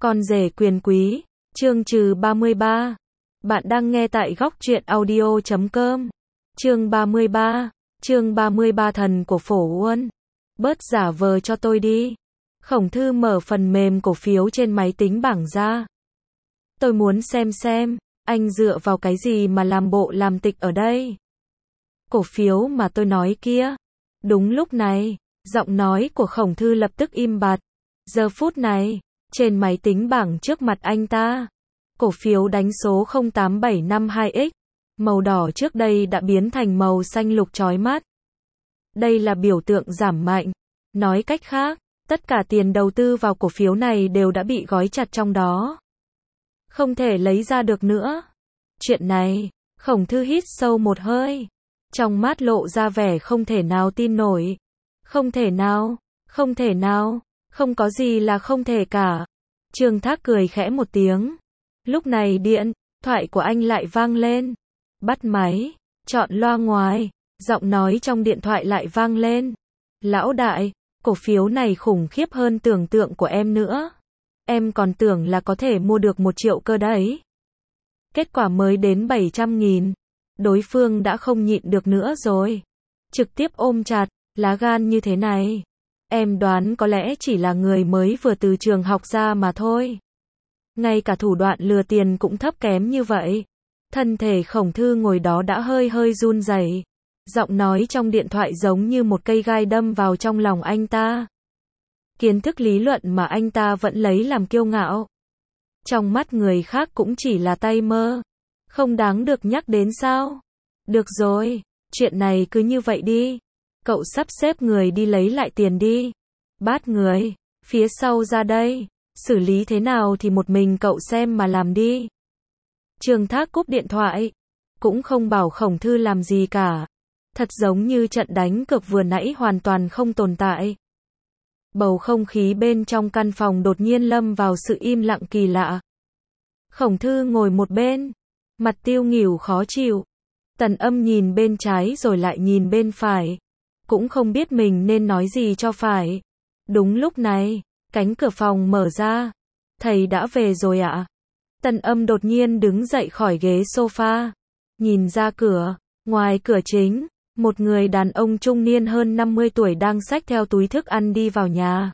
Con rể quyền quý, chương trừ 33. Bạn đang nghe tại góc truyện audio.com. Chương 33, thần của Phổ Uân. Bớt giả vờ cho tôi đi. Khổng Thư mở phần mềm cổ phiếu trên máy tính bảng ra. Tôi muốn xem, anh dựa vào cái gì mà làm bộ làm tịch ở đây? Cổ phiếu mà tôi nói kia. Đúng lúc này, giọng nói của Khổng Thư lập tức im bặt. Giờ phút này, trên máy tính bảng trước mặt anh ta, cổ phiếu đánh số 08752X, màu đỏ trước đây đã biến thành màu xanh lục chói mắt. Đây là biểu tượng giảm mạnh. Nói cách khác, tất cả tiền đầu tư vào cổ phiếu này đều đã bị gói chặt trong đó. Không thể lấy ra được nữa. Chuyện này, Khổng Thư hít sâu một hơi. Trong mắt lộ ra vẻ không thể nào tin nổi. Không thể nào, không có gì là không thể cả. Trương Thác cười khẽ một tiếng. Lúc này điện thoại của anh lại vang lên. Bắt máy, chọn loa ngoài, giọng nói trong điện thoại lại vang lên. Lão đại, cổ phiếu này khủng khiếp hơn tưởng tượng của em nữa. Em còn tưởng là có thể mua được 1 triệu cơ đấy. Kết quả mới đến 700.000. Đối phương đã không nhịn được nữa rồi. Trực tiếp ôm chặt, lá gan như thế này. Em đoán có lẽ chỉ là người mới vừa từ trường học ra mà thôi. Ngay cả thủ đoạn lừa tiền cũng thấp kém như vậy. Thân thể Khổng Thư ngồi đó đã hơi run rẩy. Giọng nói trong điện thoại giống như một cây gai đâm vào trong lòng anh ta. Kiến thức lý luận mà anh ta vẫn lấy làm kiêu ngạo. Trong mắt người khác cũng chỉ là tay mơ. Không đáng được nhắc đến sao? Được rồi, chuyện này cứ như vậy đi. Cậu sắp xếp người đi lấy lại tiền đi. Bắt người phía sau ra đây. Xử lý thế nào thì một mình cậu xem mà làm đi. Trương Thác cúp điện thoại. Cũng không bảo Khổng Thư làm gì cả. Thật giống như trận đánh cược vừa nãy hoàn toàn không tồn tại. Bầu không khí bên trong căn phòng đột nhiên lâm vào sự im lặng kỳ lạ. Khổng Thư ngồi một bên, mặt tiêu nghỉu khó chịu. Tần Âm nhìn bên trái rồi lại nhìn bên phải. Cũng không biết mình nên nói gì cho phải. Đúng lúc này, cánh cửa phòng mở ra. Thầy đã về rồi ạ? Tần Âm đột nhiên đứng dậy khỏi ghế sofa. Nhìn ra cửa, ngoài cửa chính, một người đàn ông trung niên hơn 50 tuổi đang xách theo túi thức ăn đi vào nhà.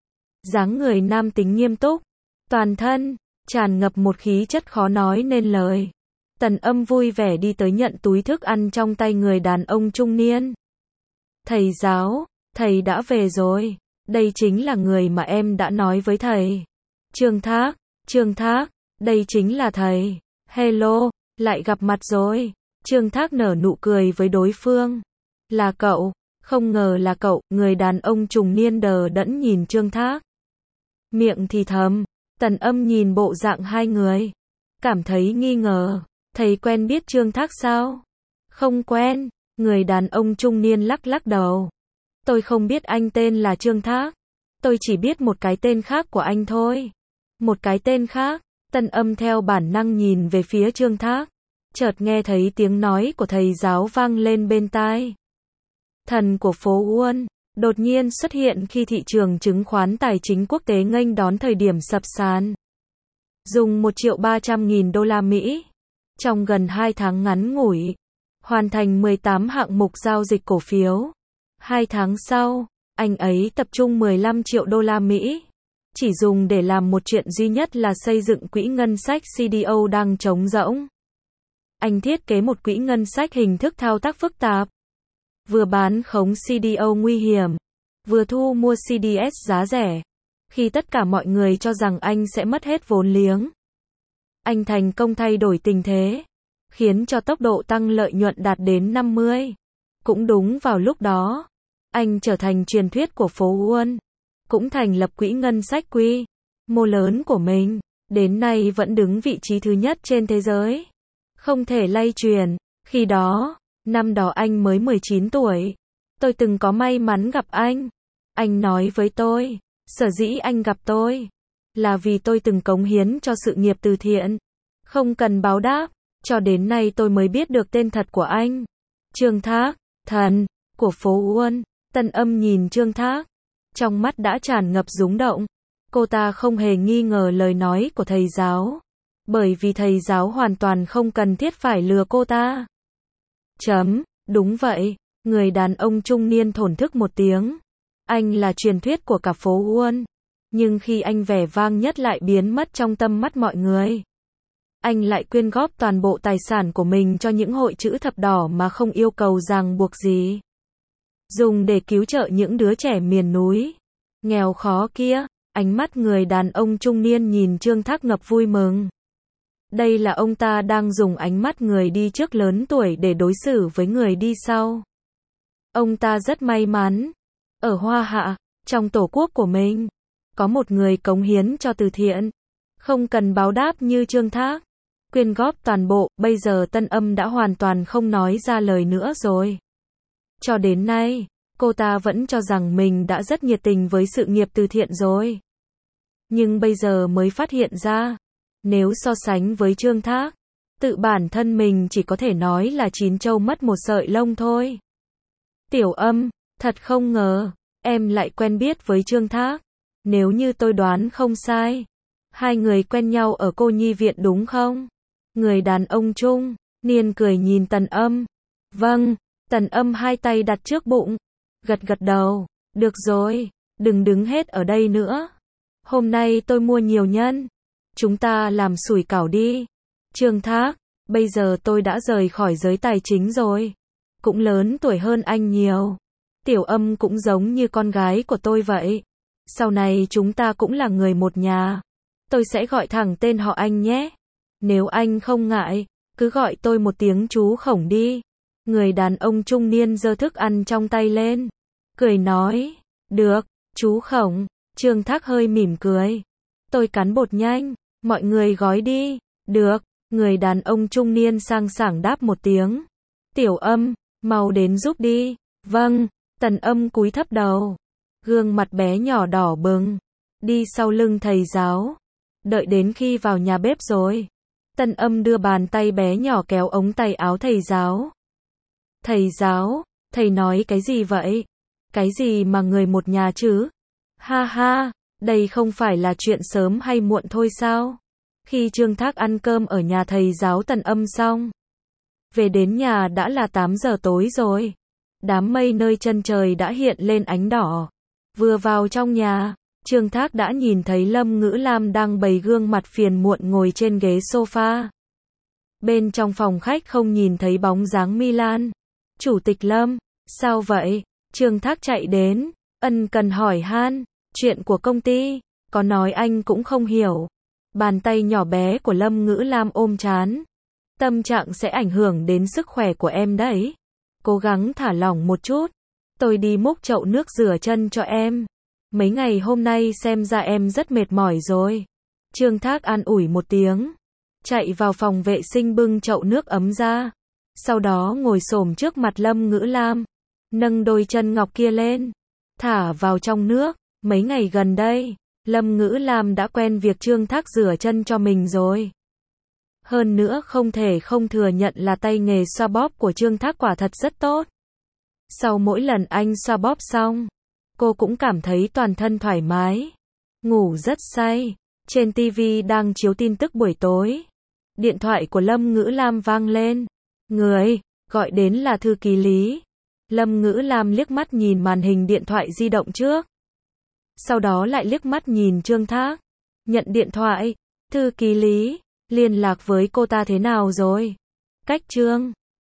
Dáng người nam tính nghiêm túc, toàn thân tràn ngập một khí chất khó nói nên lời. Tần Âm vui vẻ đi tới nhận túi thức ăn trong tay người đàn ông trung niên. Thầy giáo, thầy đã về rồi. Đây chính là người mà em đã nói với thầy. Trương Thác, đây chính là thầy. Hello, lại gặp mặt rồi. Trương Thác nở nụ cười với đối phương. Là cậu, không ngờ là cậu. Người đàn ông trung niên đờ đẫn nhìn Trương Thác. Miệng thì thầm. Tần Âm nhìn bộ dạng hai người, cảm thấy nghi ngờ. Thầy quen biết Trương Thác sao? Không quen. Người đàn ông trung niên lắc đầu. Tôi không biết anh tên là Trương Thác. Tôi chỉ biết một cái tên khác của anh thôi. Một cái tên khác. Tần Âm theo bản năng nhìn về phía Trương Thác. Chợt nghe thấy tiếng nói của thầy giáo vang lên bên tai. Thần của phố Uân đột nhiên xuất hiện khi thị trường chứng khoán tài chính quốc tế nghênh đón thời điểm sập sàn. Dùng 1.300.000 đô la Mỹ. Trong gần 2 tháng ngắn ngủi, hoàn thành 18 hạng mục giao dịch cổ phiếu. 2 tháng sau, anh ấy tập trung 15 triệu đô la Mỹ. Chỉ dùng để làm một chuyện duy nhất là xây dựng quỹ ngân sách CDO đang trống rỗng. Anh thiết kế một quỹ ngân sách hình thức thao tác phức tạp. Vừa bán khống CDO nguy hiểm, vừa thu mua CDS giá rẻ. Khi tất cả mọi người cho rằng anh sẽ mất hết vốn liếng, anh thành công thay đổi tình thế, khiến cho tốc độ tăng lợi nhuận đạt đến 50. Cũng đúng vào lúc đó, anh trở thành truyền thuyết của phố Uân, cũng thành lập quỹ ngân sách quy mô lớn của mình, đến nay vẫn đứng vị trí thứ nhất trên thế giới. Không thể lay truyền. Khi đó, năm đó anh mới 19 tuổi. Tôi từng có may mắn gặp anh. Anh nói với tôi, sở dĩ anh gặp tôi là vì tôi từng cống hiến cho sự nghiệp từ thiện, không cần báo đáp. Cho đến nay tôi mới biết được tên thật của anh. Trương Thác, thần của phố Uân. Tần Âm nhìn Trương Thác, trong mắt đã tràn ngập rúng động. Cô ta không hề nghi ngờ lời nói của thầy giáo. Bởi vì thầy giáo hoàn toàn không cần thiết phải lừa cô ta. Đúng vậy. Người đàn ông trung niên thổn thức một tiếng. Anh là truyền thuyết của cả phố Wall. Nhưng khi anh vẻ vang nhất lại biến mất trong tầm mắt mọi người. Anh lại quyên góp toàn bộ tài sản của mình cho những hội chữ thập đỏ mà không yêu cầu ràng buộc gì. Dùng để cứu trợ những đứa trẻ miền núi. Nghèo khó kia. Ánh mắt người đàn ông trung niên nhìn Trương Thác ngập vui mừng. Đây là ông ta đang dùng ánh mắt người đi trước lớn tuổi để đối xử với người đi sau. Ông ta rất may mắn. Ở Hoa Hạ, trong tổ quốc của mình, có một người cống hiến cho từ thiện. Không cần báo đáp như Trương Thác. Quyên góp toàn bộ, bây giờ Tân Âm đã hoàn toàn không nói ra lời nữa rồi. Cho đến nay, cô ta vẫn cho rằng mình đã rất nhiệt tình với sự nghiệp từ thiện rồi. Nhưng bây giờ mới phát hiện ra, nếu so sánh với Trương Thác, tự bản thân mình chỉ có thể nói là chín trâu mất một sợi lông thôi. Tiểu Âm, thật không ngờ, em lại quen biết với Trương Thác. Nếu như tôi đoán không sai, hai người quen nhau ở cô nhi viện đúng không? Người đàn ông trung niên cười nhìn Tần Âm. Vâng, Tần Âm hai tay đặt trước bụng, gật gật đầu. Được rồi, đừng đứng hết ở đây nữa. Hôm nay tôi mua nhiều nhân. Chúng ta làm sủi cảo đi. Trương Thác, bây giờ tôi đã rời khỏi giới tài chính rồi. Cũng lớn tuổi hơn anh nhiều. Tiểu Âm cũng giống như con gái của tôi vậy. Sau này chúng ta cũng là người một nhà. Tôi sẽ gọi thẳng tên họ anh nhé. Nếu anh không ngại, cứ gọi tôi một tiếng chú Khổng đi. Người đàn ông trung niên giơ thức ăn trong tay lên. Cười nói, được, chú Khổng. Trương Thác hơi mỉm cười. Tôi cắn bột nhanh, mọi người gói đi. Được, người đàn ông trung niên sang sảng đáp một tiếng. Tiểu Âm, mau đến giúp đi. Vâng, Tần Âm cúi thấp đầu. Gương mặt bé nhỏ đỏ bừng. Đi sau lưng thầy giáo. Đợi đến khi vào nhà bếp rồi. Tần Âm đưa bàn tay bé nhỏ kéo ống tay áo thầy giáo. Thầy giáo, thầy nói cái gì vậy? Cái gì mà người một nhà chứ? Ha ha, đây không phải là chuyện sớm hay muộn thôi sao? Khi Trương Thác ăn cơm ở nhà thầy giáo Tần Âm xong, về đến nhà đã là 8 giờ tối rồi. Đám mây nơi chân trời đã hiện lên ánh đỏ. Vừa vào trong nhà, Trương Thác đã nhìn thấy Lâm Ngữ Lam đang bày gương mặt phiền muộn ngồi trên ghế sofa. Bên trong phòng khách không nhìn thấy bóng dáng Milan. Chủ tịch Lâm, sao vậy? Trương Thác chạy đến, ân cần hỏi han, chuyện của công ty, có nói anh cũng không hiểu. Bàn tay nhỏ bé của Lâm Ngữ Lam ôm trán. Tâm trạng sẽ ảnh hưởng đến sức khỏe của em đấy. Cố gắng thả lỏng một chút. Tôi đi múc chậu nước rửa chân cho em. Mấy ngày hôm nay xem ra em rất mệt mỏi rồi. Trương Thác an ủi một tiếng. Chạy vào phòng vệ sinh bưng chậu nước ấm ra. Sau đó ngồi xổm trước mặt Lâm Ngữ Lam. Nâng đôi chân ngọc kia lên. Thả vào trong nước. Mấy ngày gần đây, Lâm Ngữ Lam đã quen việc Trương Thác rửa chân cho mình rồi. Hơn nữa không thể không thừa nhận là tay nghề xoa bóp của Trương Thác quả thật rất tốt. Sau mỗi lần anh xoa bóp xong, cô cũng cảm thấy toàn thân thoải mái. Ngủ rất say. Trên TV đang chiếu tin tức buổi tối. Điện thoại của Lâm Ngữ Lam vang lên. Người gọi đến là thư ký Lý. Lâm Ngữ Lam liếc mắt nhìn màn hình điện thoại di động trước. Sau đó lại liếc mắt nhìn Trương Thác. Nhận điện thoại. Thư ký Lý, liên lạc với cô ta thế nào rồi? Cách Trương